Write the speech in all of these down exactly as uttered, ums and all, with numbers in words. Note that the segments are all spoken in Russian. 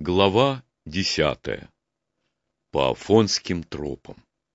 Глава десятая. По Афонским тропам.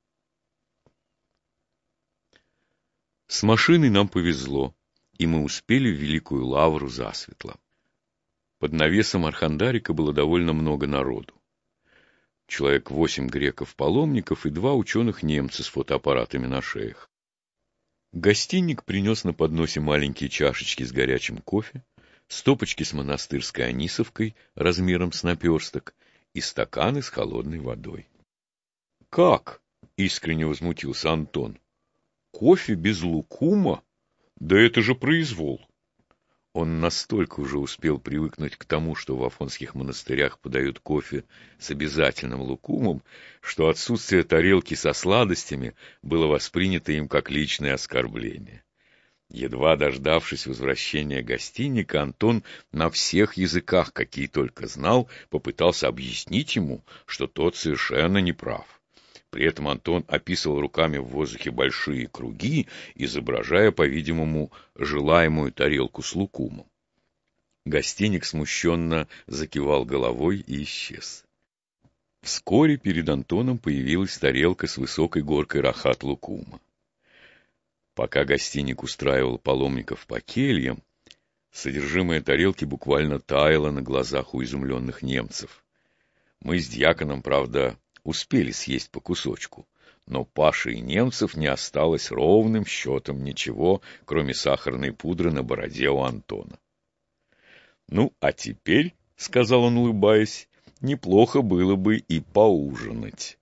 С машиной нам повезло, и мы успели в Великую Лавру засветло. Под навесом Архандарика было довольно много народу. Человек восемь греков-паломников и два ученых-немца с фотоаппаратами на шеях. Гостиник принес на подносе маленькие чашечки с горячим кофе, стопочки с монастырской анисовкой размером с наперсток и стаканы с холодной водой. «Как?» — искренне возмутился Антон. «Кофе без лукума? Да это же произвол!» Он настолько уже успел привыкнуть к тому, что в афонских монастырях подают кофе с обязательным лукумом, что отсутствие тарелки со сладостями было воспринято им как личное оскорбление. Едва дождавшись возвращения гостинника, Антон на всех языках, какие только знал, попытался объяснить ему, что тот совершенно не прав. При этом Антон описывал руками в воздухе большие круги, изображая, по-видимому, желаемую тарелку с лукумом. Гостиник смущенно закивал головой и исчез. Вскоре перед Антоном появилась тарелка с высокой горкой рахат-лукума. Пока гостиник устраивал паломников по кельям, содержимое тарелки буквально таяло на глазах у изумленных немцев. Мы с дьяконом, правда, успели съесть по кусочку, но Паши и немцев не осталось ровным счетом ничего, кроме сахарной пудры на бороде у Антона. «Ну, а теперь, — сказал он, улыбаясь, — неплохо было бы и поужинать».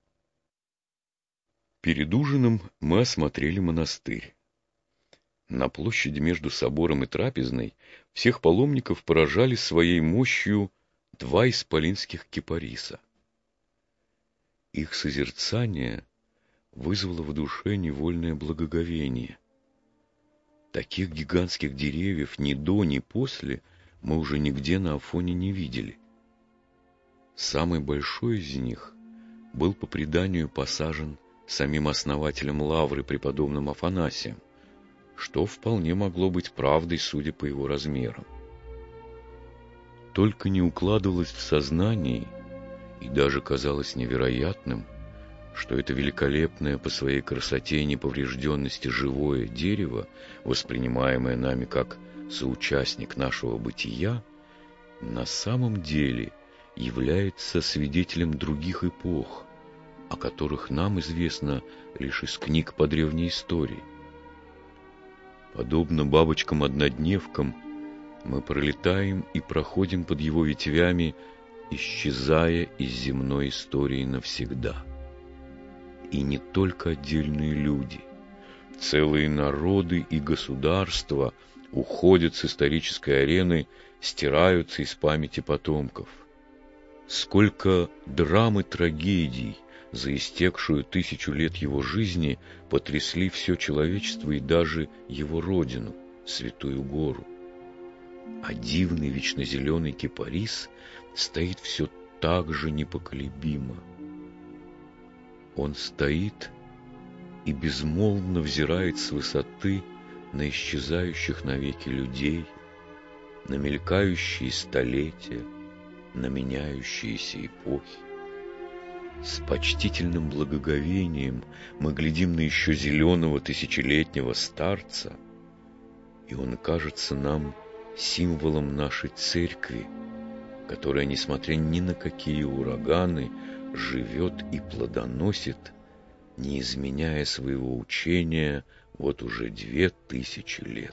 Перед ужином мы осмотрели монастырь. На площади между собором и трапезной всех паломников поражали своей мощью два исполинских кипариса. Их созерцание вызвало в душе невольное благоговение. Таких гигантских деревьев ни до, ни после мы уже нигде на Афоне не видели. Самый большой из них был по преданию посажен самим основателем Лавры, преподобным Афанасием, что вполне могло быть правдой, судя по его размерам. Только не укладывалось в сознании и даже казалось невероятным, что это великолепное по своей красоте и неповрежденности живое дерево, воспринимаемое нами как соучастник нашего бытия, на самом деле является свидетелем других эпох, о которых нам известно лишь из книг по древней истории. Подобно бабочкам-однодневкам, мы пролетаем и проходим под его ветвями, исчезая из земной истории навсегда. И не только отдельные люди, целые народы и государства уходят с исторической арены, стираются из памяти потомков. Сколько драм и трагедий за истекшую тысячу лет его жизни потрясли все человечество и даже его родину, Святую Гору. А дивный вечнозеленый кипарис стоит все так же непоколебимо. Он стоит и безмолвно взирает с высоты на исчезающих навеки людей, на мелькающие столетия, на меняющиеся эпохи. С почтительным благоговением мы глядим на еще зеленого тысячелетнего старца, и он кажется нам символом нашей церкви, которая, несмотря ни на какие ураганы, живет и плодоносит, не изменяя своего учения вот уже две тысячи лет.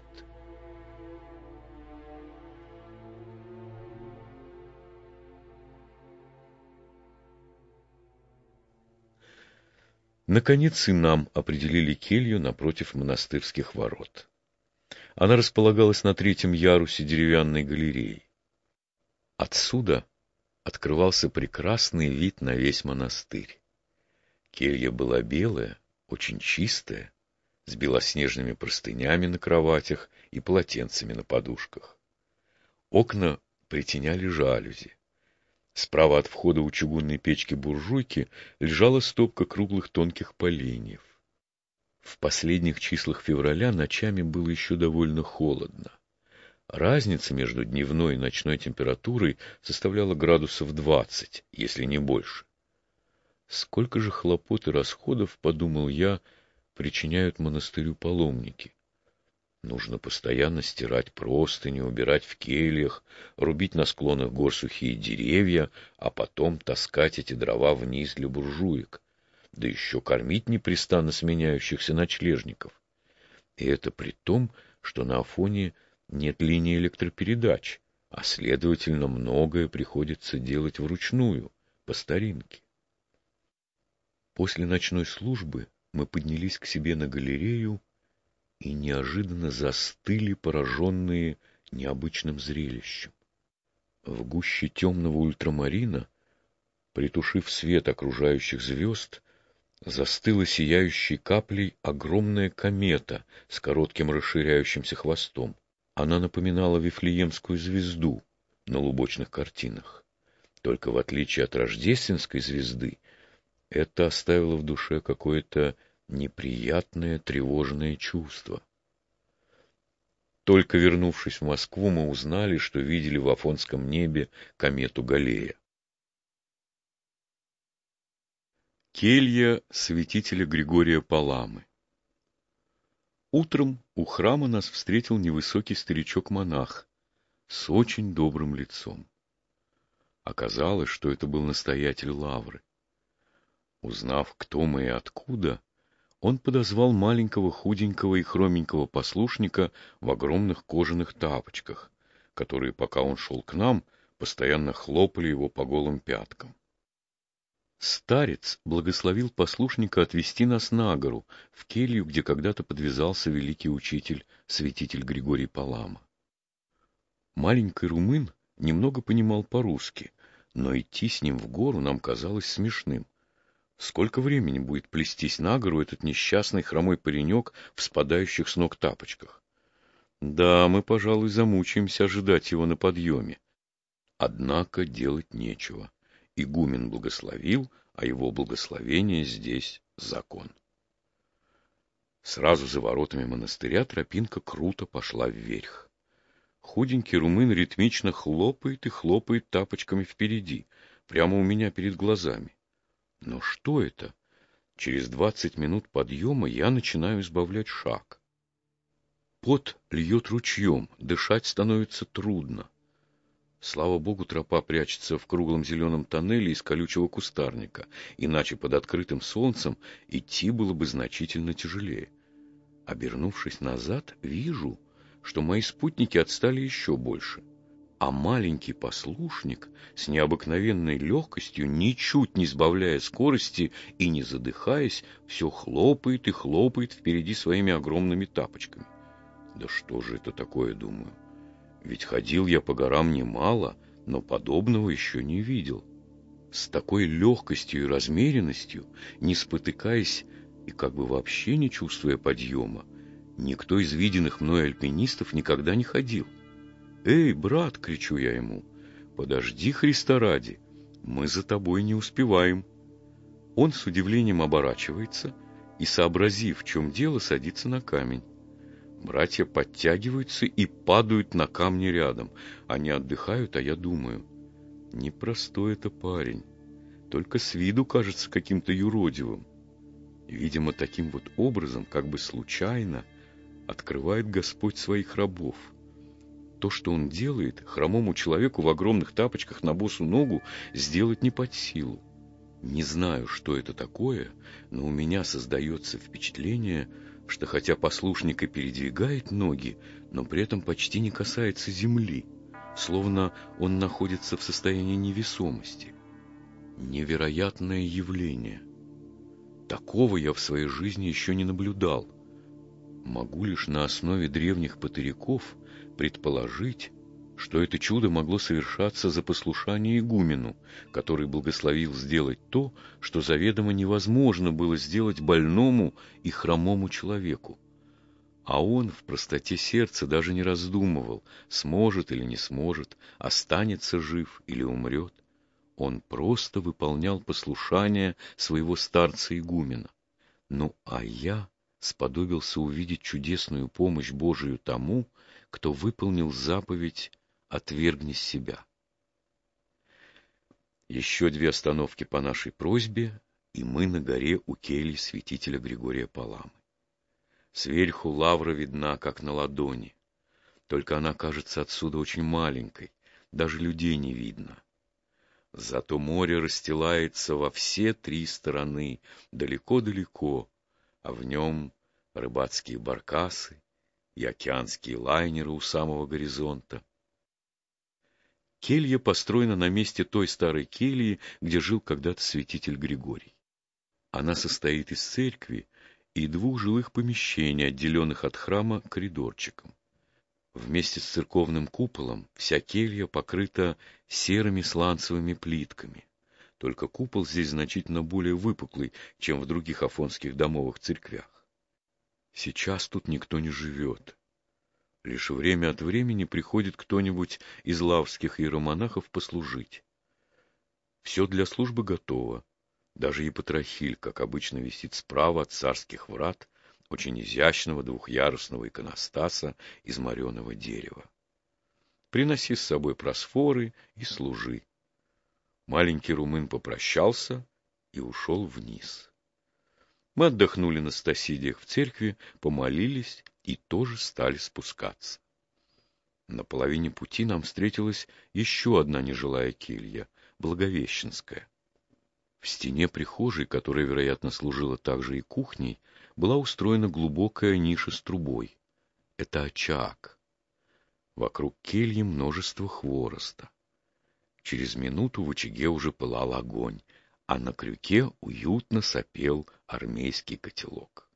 Наконец и нам определили келью напротив монастырских ворот. Она располагалась на третьем ярусе деревянной галереи. Отсюда открывался прекрасный вид на весь монастырь. Келья была белая, очень чистая, с белоснежными простынями на кроватях и полотенцами на подушках. Окна притеняли жалюзи. Справа от входа у чугунной печки-буржуйки лежала стопка круглых тонких поленьев. В последних числах февраля ночами было еще довольно холодно. Разница между дневной и ночной температурой составляла градусов двадцать, если не больше. Сколько же хлопот и расходов, подумал я, причиняют монастырю паломники. Нужно постоянно стирать простыни, убирать в кельях, рубить на склонах гор сухие деревья, а потом таскать эти дрова вниз для буржуек, да еще кормить непрестанно сменяющихся ночлежников. И это при том, что на Афоне нет линии электропередач, а, следовательно, многое приходится делать вручную, по старинке. После ночной службы мы поднялись к себе на галерею и неожиданно застыли, пораженные необычным зрелищем. В гуще темного ультрамарина, притушив свет окружающих звезд, застыла сияющей каплей огромная комета с коротким расширяющимся хвостом. Она напоминала Вифлеемскую звезду на лубочных картинах. Только в отличие от рождественской звезды, это оставило в душе какое-то неприятное тревожное чувство. Только вернувшись в Москву, мы узнали, что видели в Афонском небе комету Галлея. Келья святителя Григория Паламы. Утром у храма нас встретил невысокий старичок-монах с очень добрым лицом. Оказалось, что это был настоятель лавры. Узнав, кто мы и откуда, он подозвал маленького худенького и хроменького послушника в огромных кожаных тапочках, которые, пока он шел к нам, постоянно хлопали его по голым пяткам. Старец благословил послушника отвести нас на гору, в келью, где когда-то подвязался великий учитель, святитель Григорий Палама. Маленький румын немного понимал по-русски, но идти с ним в гору нам казалось смешным. Сколько времени будет плестись на гору этот несчастный хромой паренек в спадающих с ног тапочках? Да, мы, пожалуй, замучаемся ожидать его на подъеме. Однако делать нечего. Игумен благословил, а его благословение здесь закон. Сразу за воротами монастыря тропинка круто пошла вверх. Худенький румын ритмично хлопает и хлопает тапочками впереди, прямо у меня перед глазами. Но что это? Через двадцать минут подъема я начинаю избавлять шаг. Пот льет ручьем, дышать становится трудно. Слава богу, тропа прячется в круглом зеленом тоннеле из колючего кустарника, иначе под открытым солнцем идти было бы значительно тяжелее. Обернувшись назад, вижу, что мои спутники отстали еще больше, а маленький послушник с необыкновенной легкостью, ничуть не сбавляя скорости и не задыхаясь, все хлопает и хлопает впереди своими огромными тапочками. Да что же это такое, думаю? Ведь ходил я по горам немало, но подобного еще не видел. С такой легкостью и размеренностью, не спотыкаясь и как бы вообще не чувствуя подъема, никто из виденных мной альпинистов никогда не ходил. «Эй, брат!» — кричу я ему. «Подожди, Христа ради! Мы за тобой не успеваем!» Он с удивлением оборачивается и, сообразив, в чем дело, садится на камень. Братья подтягиваются и падают на камни рядом. Они отдыхают, а я думаю, непростой это парень. Только с виду кажется каким-то юродивым. Видимо, таким вот образом, как бы случайно, открывает Господь своих рабов. То, что он делает, хромому человеку в огромных тапочках на босу ногу сделать не под силу. Не знаю, что это такое, но у меня создается впечатление, что хотя послушник и передвигает ноги, но при этом почти не касается земли, словно он находится в состоянии невесомости. Невероятное явление. Такого я в своей жизни еще не наблюдал. Могу лишь на основе древних патыряков предположить, что это чудо могло совершаться за послушание игумену, который благословил сделать то, что заведомо невозможно было сделать больному и хромому человеку. А он в простоте сердца даже не раздумывал, сможет или не сможет, останется жив или умрет. Он просто выполнял послушание своего старца-игумена. Ну, а я сподобился увидеть чудесную помощь Божию тому, кто выполнил заповедь «Отвергни себя». Еще две остановки по нашей просьбе, и мы на горе у кельи святителя Григория Паламы. Сверху лавра видна, как на ладони, только она кажется отсюда очень маленькой, даже людей не видно. Зато море расстилается во все три стороны, далеко-далеко, а в нем рыбацкие баркасы и океанские лайнеры у самого горизонта. Келья построена на месте той старой кельи, где жил когда-то святитель Григорий. Она состоит из церкви и двух жилых помещений, отделенных от храма коридорчиком. Вместе с церковным куполом вся келья покрыта серыми сланцевыми плитками. Только купол здесь значительно более выпуклый, чем в других афонских домовых церквях. Сейчас тут никто не живет. Лишь время от времени приходит кто-нибудь из лаврских иеромонахов послужить. Все для службы готово. Даже епатрахиль, как обычно, висит справа от царских врат, очень изящного двухъярусного иконостаса из мореного дерева. Приноси с собой просфоры и служи. Маленький румын попрощался и ушел вниз. Мы отдохнули на стасидиях в церкви, помолились и тоже стали спускаться. На половине пути нам встретилась еще одна нежилая келья, Благовещенская. В стене прихожей, которая, вероятно, служила также и кухней, была устроена глубокая ниша с трубой. Это очаг. Вокруг кельи множество хвороста. Через минуту в очаге уже пылал огонь, а на крюке уютно сопел армейский котелок.